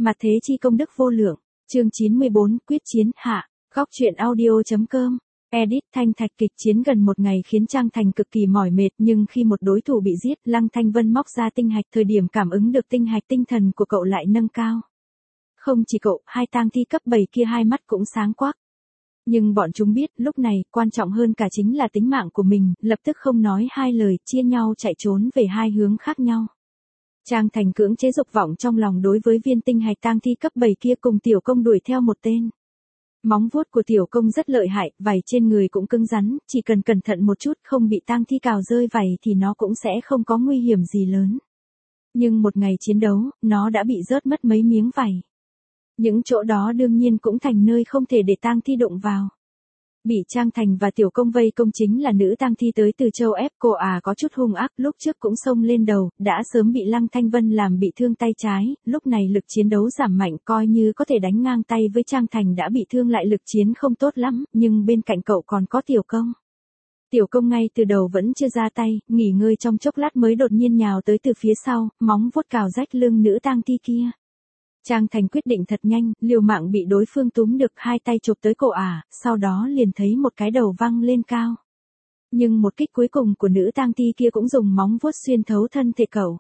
Mặt thế chi công đức vô lượng. Chương 94, quyết chiến hạ. Góc truyện audio.com. Edit. Thanh Thạch kịch chiến gần một ngày khiến Trang Thành cực kỳ mỏi mệt, nhưng khi một đối thủ bị giết, Lăng Thanh Vân móc ra tinh hạch, thời điểm cảm ứng được tinh hạch, tinh thần của cậu lại nâng cao. Không chỉ cậu, hai tang thi cấp 7 kia hai mắt cũng sáng quắc. Nhưng bọn chúng biết, lúc này, quan trọng hơn cả chính là tính mạng của mình, lập tức không nói hai lời, chia nhau chạy trốn về hai hướng khác nhau. Trang Thành cưỡng chế dục vọng trong lòng đối với viên tinh hạch tang thi cấp 7 kia, cùng Tiểu Công đuổi theo một tên. Móng vuốt của Tiểu Công rất lợi hại, vảy trên người cũng cứng rắn, chỉ cần cẩn thận một chút không bị tang thi cào rơi vảy thì nó cũng sẽ không có nguy hiểm gì lớn. Nhưng một ngày chiến đấu, nó đã bị rớt mất mấy miếng vảy. Những chỗ đó đương nhiên cũng thành nơi không thể để tang thi đụng vào. Bị Trang Thành và Tiểu Công vây công chính là nữ tang thi tới từ châu ép, cô có chút hung ác, lúc trước cũng xông lên đầu, đã sớm bị Lăng Thanh Vân làm bị thương tay trái, lúc này lực chiến đấu giảm mạnh, coi như có thể đánh ngang tay với Trang Thành đã bị thương lại lực chiến không tốt lắm, nhưng bên cạnh cậu còn có Tiểu Công. Tiểu Công ngay từ đầu vẫn chưa ra tay, nghỉ ngơi trong chốc lát mới đột nhiên nhào tới từ phía sau, móng vuốt cào rách lưng nữ tang thi kia. Trang Thành quyết định thật nhanh, liều mạng bị đối phương túm được, hai tay chụp tới cổ sau đó liền thấy một cái đầu văng lên cao. Nhưng một kích cuối cùng của nữ tang thi kia cũng dùng móng vuốt xuyên thấu thân thể cậu.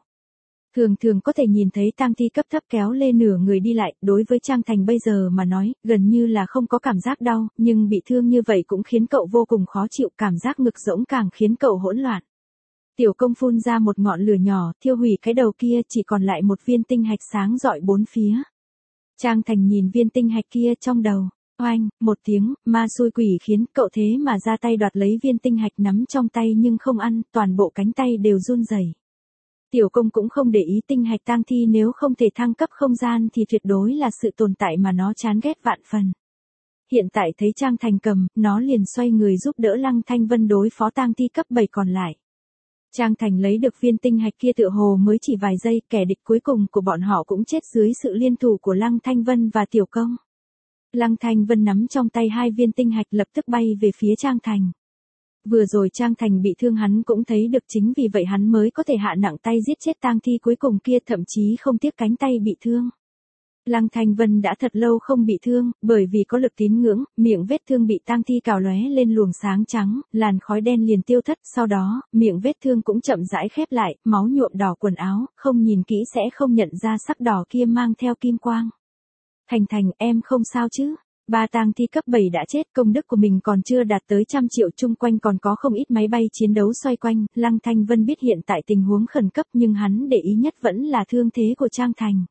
Thường có thể nhìn thấy tang thi cấp thấp kéo lê nửa người đi lại, đối với Trang Thành bây giờ mà nói, gần như là không có cảm giác đau, nhưng bị thương như vậy cũng khiến cậu vô cùng khó chịu, cảm giác ngực rỗng càng khiến cậu hỗn loạn. Tiểu Công phun ra một ngọn lửa nhỏ, thiêu hủy cái đầu kia, chỉ còn lại một viên tinh hạch sáng rọi bốn phía. Trang Thành nhìn viên tinh hạch kia trong đầu, oanh, một tiếng, ma xui quỷ khiến, cậu thế mà ra tay đoạt lấy viên tinh hạch nắm trong tay nhưng không ăn, toàn bộ cánh tay đều run rẩy. Tiểu Công cũng không để ý tinh hạch tang thi nếu không thể thăng cấp không gian thì tuyệt đối là sự tồn tại mà nó chán ghét vạn phần. Hiện tại thấy Trang Thành cầm, nó liền xoay người giúp đỡ Lăng Thanh Vân đối phó tang thi cấp 7 còn lại. Trang Thành lấy được viên tinh hạch kia tựa hồ mới chỉ vài giây, kẻ địch cuối cùng của bọn họ cũng chết dưới sự liên thủ của Lăng Thanh Vân và Tiểu Công. Lăng Thanh Vân nắm trong tay hai viên tinh hạch lập tức bay về phía Trang Thành. Vừa rồi Trang Thành bị thương hắn cũng thấy được, chính vì vậy hắn mới có thể hạ nặng tay giết chết tang thi cuối cùng kia, thậm chí không tiếc cánh tay bị thương. Lăng Thanh Vân đã thật lâu không bị thương, bởi vì có lực tín ngưỡng, miệng vết thương bị tang thi cào lóe lên luồng sáng trắng, làn khói đen liền tiêu thất, sau đó, miệng vết thương cũng chậm rãi khép lại, máu nhuộm đỏ quần áo, không nhìn kỹ sẽ không nhận ra sắc đỏ kia mang theo kim quang. Thành, em không sao chứ? Ba tang thi cấp 7 đã chết, công đức của mình còn chưa đạt tới 100 triệu, chung quanh còn có không ít máy bay chiến đấu xoay quanh, Lăng Thanh Vân biết hiện tại tình huống khẩn cấp nhưng hắn để ý nhất vẫn là thương thế của Trang Thành.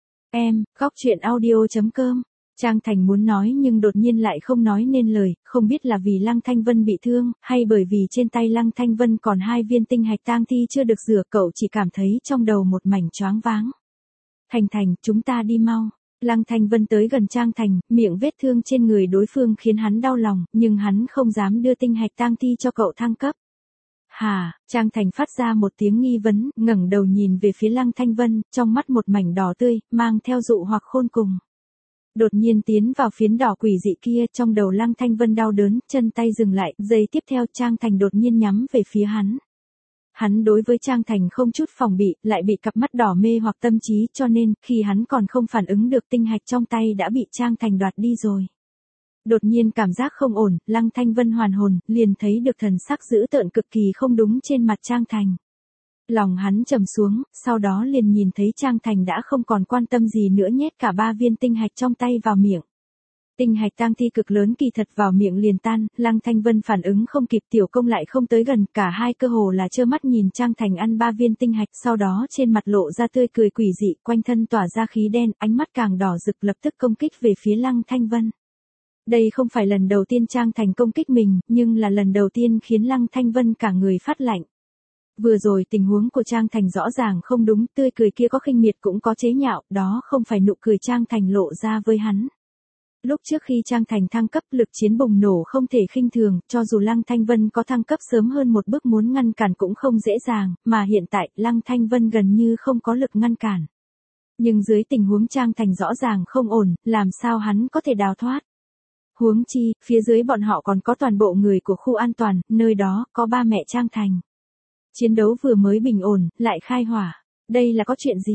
Góc truyện audio.com. Trang Thành muốn nói nhưng đột nhiên lại không nói nên lời, không biết là vì Lăng Thanh Vân bị thương, hay bởi vì trên tay Lăng Thanh Vân còn hai viên tinh hạch tang thi chưa được rửa, cậu chỉ cảm thấy trong đầu một mảnh choáng váng. Thành, chúng ta đi mau. Lăng Thanh Vân tới gần Trang Thành, miệng vết thương trên người đối phương khiến hắn đau lòng, nhưng hắn không dám đưa tinh hạch tang thi cho cậu thăng cấp. Hả? Trang Thành phát ra một tiếng nghi vấn, ngẩng đầu nhìn về phía Lăng Thanh Vân, trong mắt một mảnh đỏ tươi, mang theo dụ hoặc khôn cùng. Đột nhiên tiến vào phiến đỏ quỷ dị kia, trong đầu Lăng Thanh Vân đau đớn, chân tay dừng lại, giây tiếp theo Trang Thành đột nhiên nhắm về phía hắn. Hắn đối với Trang Thành không chút phòng bị, lại bị cặp mắt đỏ mê hoặc tâm trí, cho nên, khi hắn còn không phản ứng được, tinh hạch trong tay đã bị Trang Thành đoạt đi rồi. Đột nhiên cảm giác không ổn, Lăng Thanh Vân hoàn hồn, liền thấy được thần sắc dữ tợn cực kỳ không đúng trên mặt Trang Thành. Lòng hắn trầm xuống, sau đó liền nhìn thấy Trang Thành đã không còn quan tâm gì nữa, nhét cả ba viên tinh hạch trong tay vào miệng. Tinh hạch tang thi cực lớn kỳ thật vào miệng liền tan, Lăng Thanh Vân phản ứng không kịp, Tiểu Công lại không tới gần, cả hai cơ hồ là trơ mắt nhìn Trang Thành ăn ba viên tinh hạch, sau đó trên mặt lộ ra tươi cười quỷ dị, quanh thân tỏa ra khí đen, ánh mắt càng đỏ rực, lập tức công kích về phía Lăng Thanh Vân. Đây không phải lần đầu tiên Trang Thành công kích mình, nhưng là lần đầu tiên khiến Lăng Thanh Vân cả người phát lạnh. Vừa rồi tình huống của Trang Thành rõ ràng không đúng, tươi cười kia có khinh miệt cũng có chế nhạo, đó không phải nụ cười Trang Thành lộ ra với hắn. Lúc trước khi Trang Thành thăng cấp, lực chiến bùng nổ không thể khinh thường, cho dù Lăng Thanh Vân có thăng cấp sớm hơn một bước muốn ngăn cản cũng không dễ dàng, mà hiện tại Lăng Thanh Vân gần như không có lực ngăn cản. Nhưng dưới tình huống Trang Thành rõ ràng không ổn, làm sao hắn có thể đào thoát? Huống chi, phía dưới bọn họ còn có toàn bộ người của khu an toàn, nơi đó có ba mẹ Trang Thành. Chiến đấu vừa mới bình ổn, lại khai hỏa. Đây là có chuyện gì?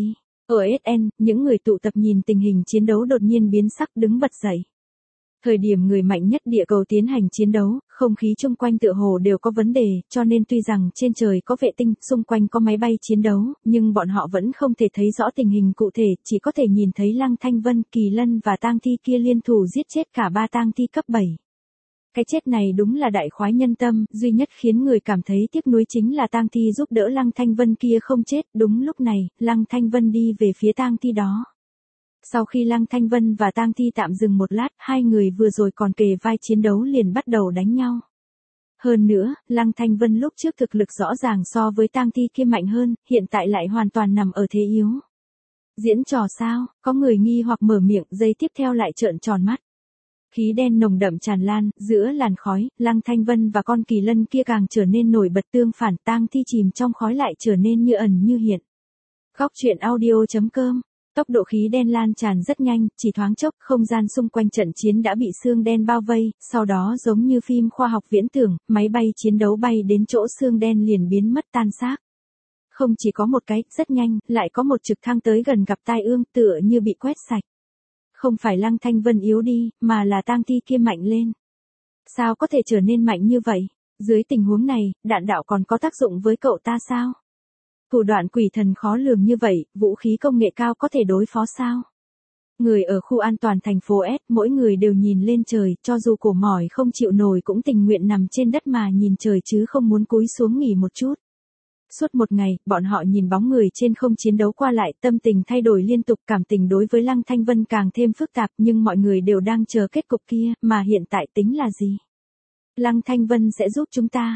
Ở SN, những người tụ tập nhìn tình hình chiến đấu đột nhiên biến sắc đứng bật dậy. Thời điểm người mạnh nhất địa cầu tiến hành chiến đấu, không khí chung quanh tựa hồ đều có vấn đề, cho nên tuy rằng trên trời có vệ tinh, xung quanh có máy bay chiến đấu, nhưng bọn họ vẫn không thể thấy rõ tình hình cụ thể, chỉ có thể nhìn thấy Lăng Thanh Vân, Kỳ Lân và tang thi kia liên thủ giết chết cả 3 tang thi cấp 7. Cái chết này đúng là đại khoái nhân tâm, duy nhất khiến người cảm thấy tiếc nuối chính là tang thi giúp đỡ Lăng Thanh Vân kia không chết. Đúng lúc này, Lăng Thanh Vân đi về phía tang thi đó. Sau khi Lăng Thanh Vân và tang thi tạm dừng một lát, hai người vừa rồi còn kề vai chiến đấu liền bắt đầu đánh nhau. Hơn nữa, Lăng Thanh Vân lúc trước thực lực rõ ràng so với tang thi kia mạnh hơn, hiện tại lại hoàn toàn nằm ở thế yếu. Diễn trò sao? Có người nghi hoặc mở miệng, giây tiếp theo lại trợn tròn mắt. Khí đen nồng đậm tràn lan, giữa làn khói, Lăng Thanh Vân và con Kỳ Lân kia càng trở nên nổi bật tương phản, tang thi chìm trong khói lại trở nên như ẩn như hiện. Góc truyện audio.com. Tốc độ khí đen lan tràn rất nhanh, chỉ thoáng chốc, không gian xung quanh trận chiến đã bị xương đen bao vây, sau đó giống như phim khoa học viễn tưởng, máy bay chiến đấu bay đến chỗ xương đen liền biến mất tan xác. Không chỉ có một cái, rất nhanh, lại có một trực thăng tới gần gặp tai ương, tựa như bị quét sạch. Không phải Lăng Thanh Vân yếu đi, mà là tang thi kia mạnh lên. Sao có thể trở nên mạnh như vậy? Dưới tình huống này, đạn đạo còn có tác dụng với cậu ta sao? Thủ đoạn quỷ thần khó lường như vậy, vũ khí công nghệ cao có thể đối phó sao? Người ở khu an toàn thành phố S, mỗi người đều nhìn lên trời, cho dù cổ mỏi không chịu nổi cũng tình nguyện nằm trên đất mà nhìn trời chứ không muốn cúi xuống nghỉ một chút. Suốt một ngày, bọn họ nhìn bóng người trên không chiến đấu qua lại, tâm tình thay đổi liên tục, cảm tình đối với Lăng Thanh Vân càng thêm phức tạp, nhưng mọi người đều đang chờ kết cục kia, mà hiện tại tính là gì? Lăng Thanh Vân sẽ giúp chúng ta.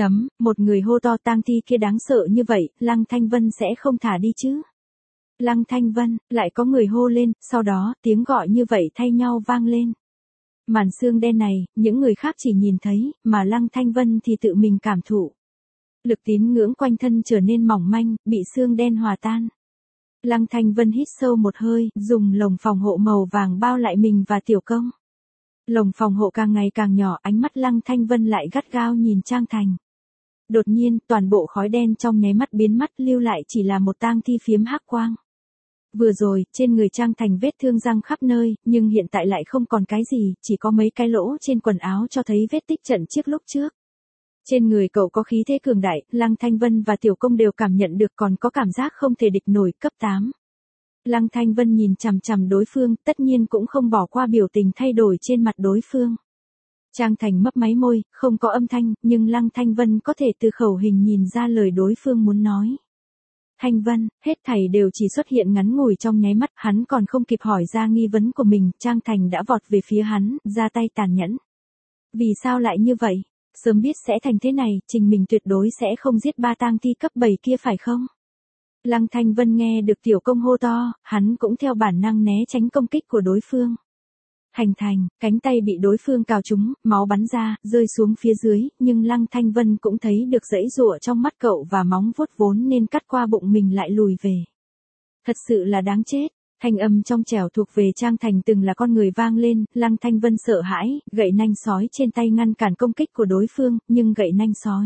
Một người hô to, tang thi kia đáng sợ như vậy, Lăng Thanh Vân sẽ không thả đi chứ? Lăng Thanh Vân, lại có người hô lên, sau đó, tiếng gọi như vậy thay nhau vang lên. Màn xương đen này, những người khác chỉ nhìn thấy, mà Lăng Thanh Vân thì tự mình cảm thụ. Lực tín ngưỡng quanh thân trở nên mỏng manh, bị xương đen hòa tan. Lăng Thanh Vân hít sâu một hơi, dùng lồng phòng hộ màu vàng bao lại mình và Tiểu Công. Lồng phòng hộ càng ngày càng nhỏ, ánh mắt Lăng Thanh Vân lại gắt gao nhìn Trang Thành. Đột nhiên, toàn bộ khói đen trong nháy mắt biến mất, lưu lại chỉ là một tang thi phiếm hắc quang. Vừa rồi, trên người Trang Thành vết thương răng khắp nơi, nhưng hiện tại lại không còn cái gì, chỉ có mấy cái lỗ trên quần áo cho thấy vết tích trận chiếc lúc trước. Trên người cậu có khí thế cường đại, Lăng Thanh Vân và Tiểu Công đều cảm nhận được, còn có cảm giác không thể địch nổi. Cấp 8. Lăng Thanh Vân nhìn chằm chằm đối phương, tất nhiên cũng không bỏ qua biểu tình thay đổi trên mặt đối phương. Trang Thành mấp máy môi, không có âm thanh, nhưng Lăng Thanh Vân có thể từ khẩu hình nhìn ra lời đối phương muốn nói. Thanh Vân, hết thảy đều chỉ xuất hiện ngắn ngủi trong nháy mắt, hắn còn không kịp hỏi ra nghi vấn của mình, Trang Thành đã vọt về phía hắn, ra tay tàn nhẫn. Vì sao lại như vậy? Sớm biết sẽ thành thế này, Trình mình tuyệt đối sẽ không giết 3 tang thi cấp 7 kia phải không? Lăng Thanh Vân nghe được Tiểu Công hô to, hắn cũng theo bản năng né tránh công kích của đối phương. Hành thành, cánh tay bị đối phương cào trúng, máu bắn ra, rơi xuống phía dưới, nhưng Lăng Thanh Vân cũng thấy được dãy giụa trong mắt cậu và móng vuốt vốn nên cắt qua bụng mình lại lùi về. Thật sự là đáng chết. Thanh âm trong trẻo thuộc về Trang Thành từng là con người vang lên, Lăng Thanh Vân sợ hãi, gậy nanh sói trên tay ngăn cản công kích của đối phương, nhưng gậy nanh sói.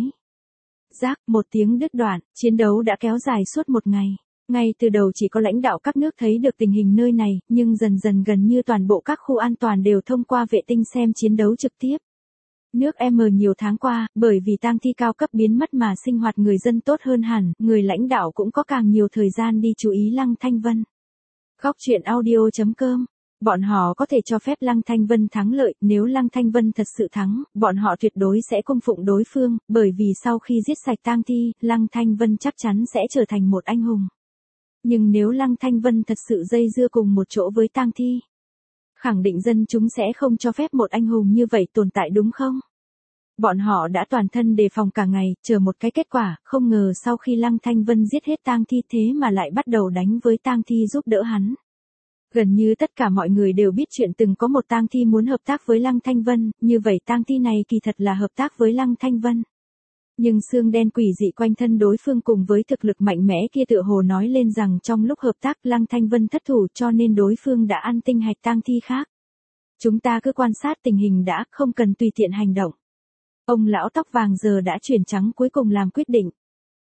Rác, một tiếng đứt đoạn, chiến đấu đã kéo dài suốt một ngày. Ngay từ đầu chỉ có lãnh đạo các nước thấy được tình hình nơi này, nhưng dần dần gần như toàn bộ các khu an toàn đều thông qua vệ tinh xem chiến đấu trực tiếp. Nước M nhiều tháng qua, bởi vì tang thi cao cấp biến mất mà sinh hoạt người dân tốt hơn hẳn, người lãnh đạo cũng có càng nhiều thời gian đi chú ý Lăng Thanh Vân. Góc truyện audio.com. Bọn họ có thể cho phép Lăng Thanh Vân thắng lợi, nếu Lăng Thanh Vân thật sự thắng, bọn họ tuyệt đối sẽ cung phụng đối phương, bởi vì sau khi giết sạch tang thi, Lăng Thanh Vân chắc chắn sẽ trở thành một anh hùng. Nhưng nếu Lăng Thanh Vân thật sự dây dưa cùng một chỗ với tang thi, khẳng định dân chúng sẽ không cho phép một anh hùng như vậy tồn tại đúng không? Bọn họ đã toàn thân đề phòng cả ngày, chờ một cái kết quả, không ngờ sau khi Lăng Thanh Vân giết hết tang thi thế mà lại bắt đầu đánh với tang thi giúp đỡ hắn. Gần như tất cả mọi người đều biết chuyện từng có một tang thi muốn hợp tác với Lăng Thanh Vân, như vậy tang thi này kỳ thật là hợp tác với Lăng Thanh Vân. Nhưng xương đen quỷ dị quanh thân đối phương cùng với thực lực mạnh mẽ kia tựa hồ nói lên rằng trong lúc hợp tác Lăng Thanh Vân thất thủ cho nên đối phương đã ăn tinh hạch tang thi khác. Chúng ta cứ quan sát tình hình đã, không cần tùy tiện hành động. Ông lão tóc vàng giờ đã chuyển trắng cuối cùng làm quyết định.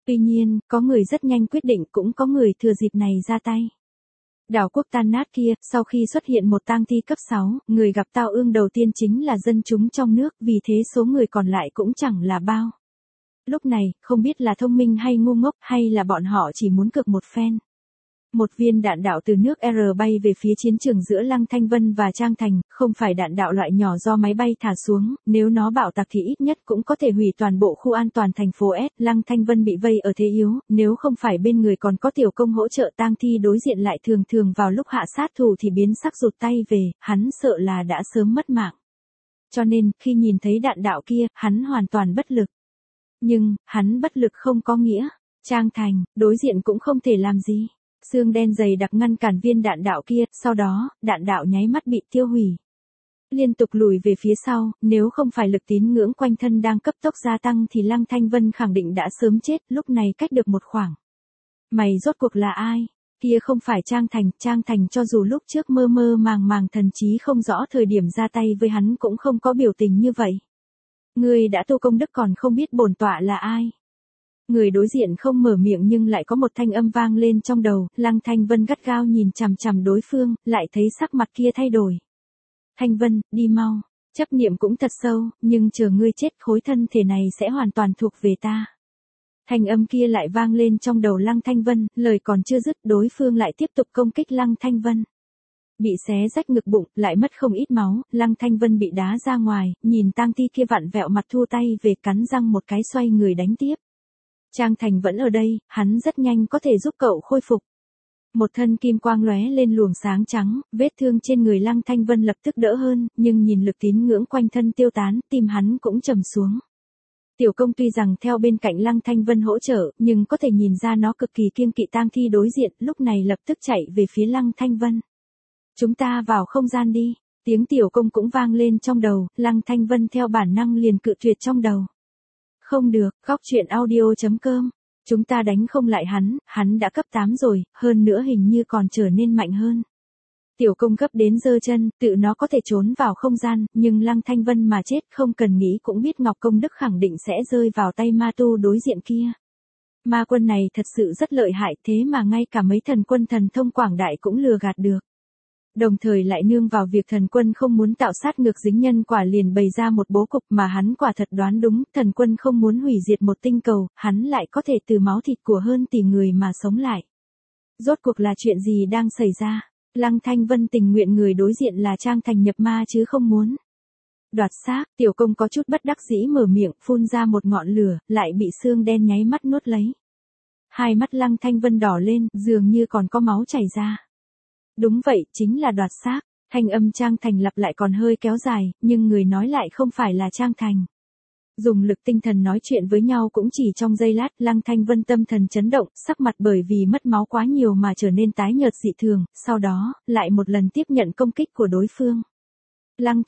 Tuy nhiên, có người rất nhanh quyết định cũng có người thừa dịp này ra tay. Đảo quốc tan nát kia, sau khi xuất hiện một tang thi cấp 6, người gặp tao ương đầu tiên chính là dân chúng trong nước, vì thế số người còn lại cũng chẳng là bao. Lúc này, không biết là thông minh hay ngu ngốc hay là bọn họ chỉ muốn cược một phen. Một viên đạn đạo từ nước R bay về phía chiến trường giữa Lăng Thanh Vân và Trang Thành, không phải đạn đạo loại nhỏ do máy bay thả xuống, nếu nó bạo tạc thì ít nhất cũng có thể hủy toàn bộ khu an toàn thành phố S. Lăng Thanh Vân bị vây ở thế yếu, nếu không phải bên người còn có Tiểu Công hỗ trợ, tang thi đối diện lại thường thường vào lúc hạ sát thủ thì biến sắc rụt tay về, hắn sợ là đã sớm mất mạng. Cho nên, khi nhìn thấy đạn đạo kia, hắn hoàn toàn bất lực. Nhưng, hắn bất lực không có nghĩa, Trang Thành, đối diện cũng không thể làm gì. Xương đen dày đặc ngăn cản viên đạn đạo kia, sau đó, đạn đạo nháy mắt bị tiêu hủy. Liên tục lùi về phía sau, nếu không phải lực tín ngưỡng quanh thân đang cấp tốc gia tăng thì Lăng Thanh Vân khẳng định đã sớm chết, lúc này cách được một khoảng. Mày rốt cuộc là ai? Kia không phải Trang Thành cho dù lúc trước mơ mơ màng thần trí không rõ thời điểm ra tay với hắn cũng không có biểu tình như vậy. Ngươi đã tu công đức còn không biết bổn tọa là ai? Người đối diện không mở miệng nhưng lại có một thanh âm vang lên trong đầu, Lăng Thanh Vân gắt gao nhìn chằm chằm đối phương, lại thấy sắc mặt kia thay đổi. Thanh Vân, đi mau, chấp niệm cũng thật sâu, nhưng chờ ngươi chết khối thân thể này sẽ hoàn toàn thuộc về ta. Thanh âm kia lại vang lên trong đầu Lăng Thanh Vân, lời còn chưa dứt đối phương lại tiếp tục công kích Lăng Thanh Vân. Bị xé rách ngực bụng, lại mất không ít máu, Lăng Thanh Vân bị đá ra ngoài, nhìn tang thi kia vặn vẹo mặt thua tay về cắn răng một cái xoay người đánh tiếp. Trang Thành vẫn ở đây, hắn rất nhanh có thể giúp cậu khôi phục. Một thân kim quang lóe lên luồng sáng trắng, vết thương trên người Lăng Thanh Vân lập tức đỡ hơn, nhưng nhìn lực tín ngưỡng quanh thân tiêu tán, tim hắn cũng trầm xuống. Tiểu Công tuy rằng theo bên cạnh Lăng Thanh Vân hỗ trợ, nhưng có thể nhìn ra nó cực kỳ kiêng kỵ tang thi đối diện, lúc này lập tức chạy về phía Lăng Thanh Vân. Chúng ta vào không gian đi, tiếng Tiểu Công cũng vang lên trong đầu, Lăng Thanh Vân theo bản năng liền cự tuyệt trong đầu. Không được, góc truyện audio.com. Chúng ta đánh không lại hắn đã cấp 8 rồi, hơn nữa hình như còn trở nên mạnh hơn. Tiểu Công gấp đến giơ chân, tự nó có thể trốn vào không gian, nhưng Lăng Thanh Vân mà chết không cần nghĩ cũng biết Ngọc Công Đức khẳng định sẽ rơi vào tay ma tu đối diện kia. Ma quân này thật sự rất lợi hại, thế mà ngay cả mấy thần quân thần thông quảng đại cũng lừa gạt được. Đồng thời lại nương vào việc thần quân không muốn tạo sát ngược dính nhân quả liền bày ra một bố cục mà hắn quả thật đoán đúng, thần quân không muốn hủy diệt một tinh cầu, hắn lại có thể từ máu thịt của hơn tỷ người mà sống lại. Rốt cuộc là chuyện gì đang xảy ra? Lăng Thanh Vân tình nguyện người đối diện là Trang Thành nhập ma chứ không muốn đoạt xác. Tiểu Công có chút bất đắc dĩ mở miệng, phun ra một ngọn lửa, lại bị xương đen nháy mắt nuốt lấy. Hai mắt Lăng Thanh Vân đỏ lên, dường như còn có máu chảy ra. Đúng vậy, chính là đoạt xác. Thanh âm Trang Thành lặp lại còn hơi kéo dài, nhưng người nói lại không phải là Trang Thành. Dùng lực tinh thần nói chuyện với nhau cũng chỉ trong giây lát, Lăng Thanh Vân tâm thần chấn động, sắc mặt bởi vì mất máu quá nhiều mà trở nên tái nhợt dị thường, sau đó, lại một lần tiếp nhận công kích của đối phương. Lăng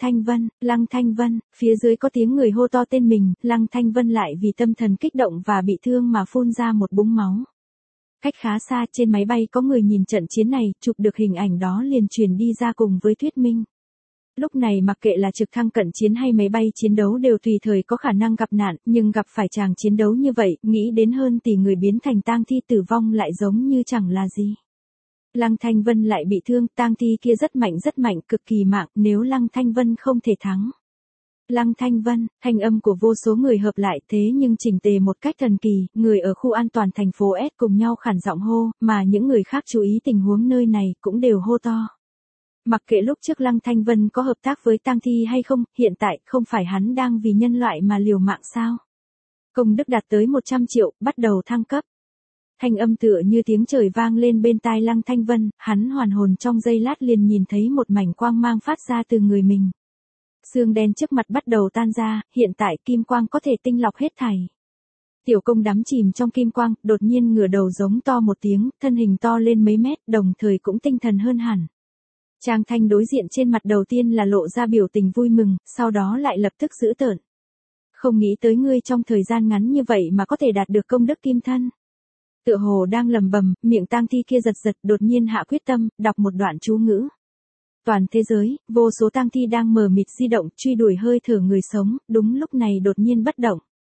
Thanh Vân, phía dưới có tiếng người hô to tên mình, Lăng Thanh Vân lại vì tâm thần kích động và bị thương mà phun ra một búng máu. Cách khá xa trên máy bay có người nhìn trận chiến này, chụp được hình ảnh đó liền truyền đi ra cùng với thuyết minh. Lúc này mặc kệ là trực thăng cận chiến hay máy bay chiến đấu đều tùy thời có khả năng gặp nạn, nhưng gặp phải chàng chiến đấu như vậy, nghĩ đến hơn tỷ người biến thành tang thi tử vong lại giống như chẳng là gì. Lăng Thanh Vân lại bị thương, tang thi kia rất mạnh, cực kỳ mạng, nếu Lăng Thanh Vân không thể thắng. Lăng Thanh Vân, thanh âm của vô số người hợp lại thế nhưng chỉnh tề một cách thần kỳ, người ở khu an toàn thành phố S cùng nhau khản giọng hô, mà những người khác chú ý tình huống nơi này cũng đều hô to. Mặc kệ lúc trước Lăng Thanh Vân có hợp tác với tang thi hay không, hiện tại không phải hắn đang vì nhân loại mà liều mạng sao? Công đức đạt tới 100 triệu, bắt đầu thăng cấp. Thanh âm tựa như tiếng trời vang lên bên tai Lăng Thanh Vân, hắn hoàn hồn trong giây lát liền nhìn thấy một mảnh quang mang phát ra từ người mình. Xương đen trước mặt bắt đầu tan ra, hiện tại kim quang có thể tinh lọc hết thảy. Tiểu Công đắm chìm trong kim quang, đột nhiên ngửa đầu giống to một tiếng, thân hình to lên mấy mét, đồng thời cũng tinh thần hơn hẳn. Trang Thanh đối diện trên mặt đầu tiên là lộ ra biểu tình vui mừng, sau đó lại lập tức dữ tợn. Không nghĩ tới ngươi trong thời gian ngắn như vậy mà có thể đạt được công đức kim thân. Tựa hồ đang lầm bầm, miệng tang thi kia giật đột nhiên hạ quyết tâm, đọc một đoạn chú ngữ. Toàn thế giới, vô số tang thi đang mờ mịt di động, truy đuổi hơi thở người sống, đúng lúc này đột nhiên bất động.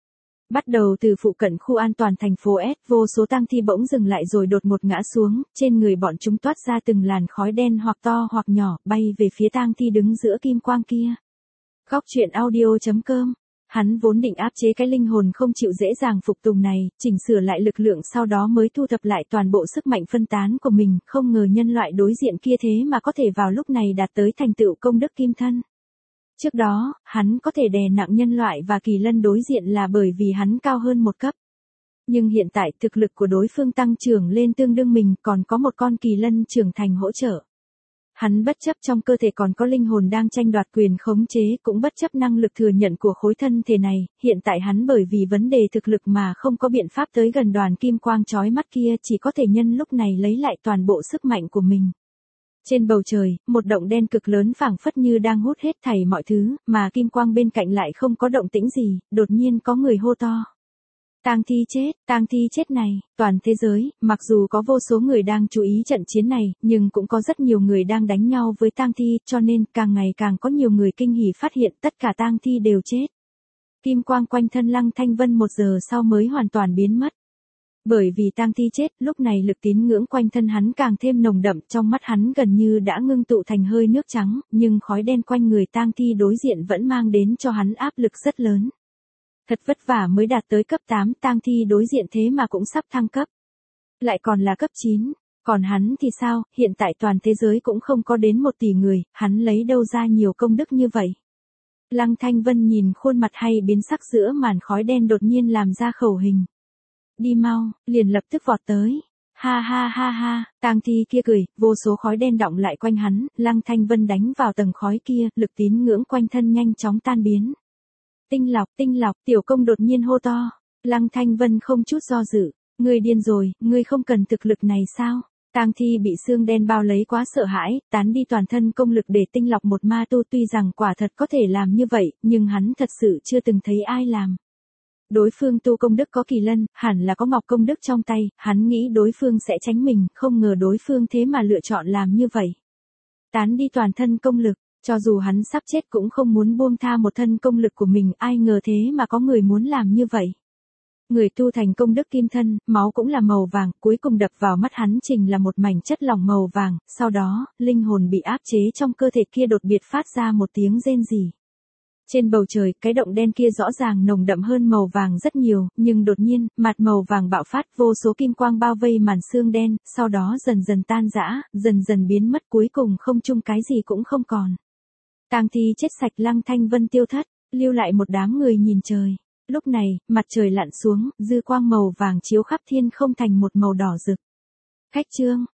Bắt đầu từ phụ cận khu an toàn thành phố S, vô số tang thi bỗng dừng lại rồi đột ngột ngã xuống, trên người bọn chúng toát ra từng làn khói đen hoặc to hoặc nhỏ, bay về phía tang thi đứng giữa kim quang kia. Góc truyện audio.com. Hắn vốn định áp chế cái linh hồn không chịu dễ dàng phục tùng này, chỉnh sửa lại lực lượng sau đó mới thu thập lại toàn bộ sức mạnh phân tán của mình, không ngờ nhân loại đối diện kia thế mà có thể vào lúc này đạt tới thành tựu công đức kim thân. Trước đó, hắn có thể đè nặng nhân loại và kỳ lân đối diện là bởi vì hắn cao hơn một cấp. Nhưng hiện tại thực lực của đối phương tăng trưởng lên tương đương mình, còn có một con kỳ lân trưởng thành hỗ trợ. Hắn bất chấp trong cơ thể còn có linh hồn đang tranh đoạt quyền khống chế, cũng bất chấp năng lực thừa nhận của khối thân thể này, hiện tại hắn bởi vì vấn đề thực lực mà không có biện pháp tới gần đoàn kim quang chói mắt kia, chỉ có thể nhân lúc này lấy lại toàn bộ sức mạnh của mình. Trên bầu trời, một động đen cực lớn phảng phất như đang hút hết thảy mọi thứ, mà kim quang bên cạnh lại không có động tĩnh gì, đột nhiên có người hô to. Tang thi chết này, toàn thế giới, mặc dù có vô số người đang chú ý trận chiến này, nhưng cũng có rất nhiều người đang đánh nhau với tang thi, cho nên càng ngày càng có nhiều người kinh hỉ phát hiện tất cả tang thi đều chết. Kim quang quanh thân Lăng Thanh Vân 1 giờ sau mới hoàn toàn biến mất. Bởi vì tang thi chết, lúc này lực tín ngưỡng quanh thân hắn càng thêm nồng đậm, trong mắt hắn gần như đã ngưng tụ thành hơi nước trắng, nhưng khói đen quanh người tang thi đối diện vẫn mang đến cho hắn áp lực rất lớn. Thật vất vả mới đạt tới cấp 8, tang thi đối diện thế mà cũng sắp thăng cấp. Lại còn là cấp 9, còn hắn thì sao, hiện tại toàn thế giới cũng không có đến 1 tỷ người, hắn lấy đâu ra nhiều công đức như vậy. Lăng Thanh Vân nhìn khuôn mặt hay biến sắc giữa màn khói đen đột nhiên làm ra khẩu hình. Đi mau, liền lập tức vọt tới. Ha ha ha ha, tang thi kia cười, vô số khói đen đọng lại quanh hắn, Lăng Thanh Vân đánh vào tầng khói kia, lực tín ngưỡng quanh thân nhanh chóng tan biến. Tinh lọc, tiểu công đột nhiên hô to. Lăng Thanh Vân không chút do dự. Ngươi điên rồi, ngươi không cần thực lực này sao? Tang thi bị xương đen bao lấy quá sợ hãi, tán đi toàn thân công lực để tinh lọc một ma tu, tuy rằng quả thật có thể làm như vậy, nhưng hắn thật sự chưa từng thấy ai làm. Đối phương tu công đức có kỳ lân, hẳn là có ngọc công đức trong tay, hắn nghĩ đối phương sẽ tránh mình, không ngờ đối phương thế mà lựa chọn làm như vậy. Tán đi toàn thân công lực. Cho dù hắn sắp chết cũng không muốn buông tha một thân công lực của mình, ai ngờ thế mà có người muốn làm như vậy. Người tu thành công đức kim thân, máu cũng là màu vàng, cuối cùng đập vào mắt hắn trình là một mảnh chất lỏng màu vàng, sau đó, linh hồn bị áp chế trong cơ thể kia đột biệt phát ra một tiếng rên rỉ. Trên bầu trời, cái động đen kia rõ ràng nồng đậm hơn màu vàng rất nhiều, nhưng đột nhiên, mặt màu vàng bạo phát, vô số kim quang bao vây màn xương đen, sau đó dần dần tan rã, dần dần biến mất, cuối cùng không chung cái gì cũng không còn. Tang thi chết sạch, Lăng Thanh Vân tiêu thất, lưu lại một đám người nhìn trời. Lúc này, mặt trời lặn xuống, dư quang màu vàng chiếu khắp thiên không thành một màu đỏ rực. Khách trương,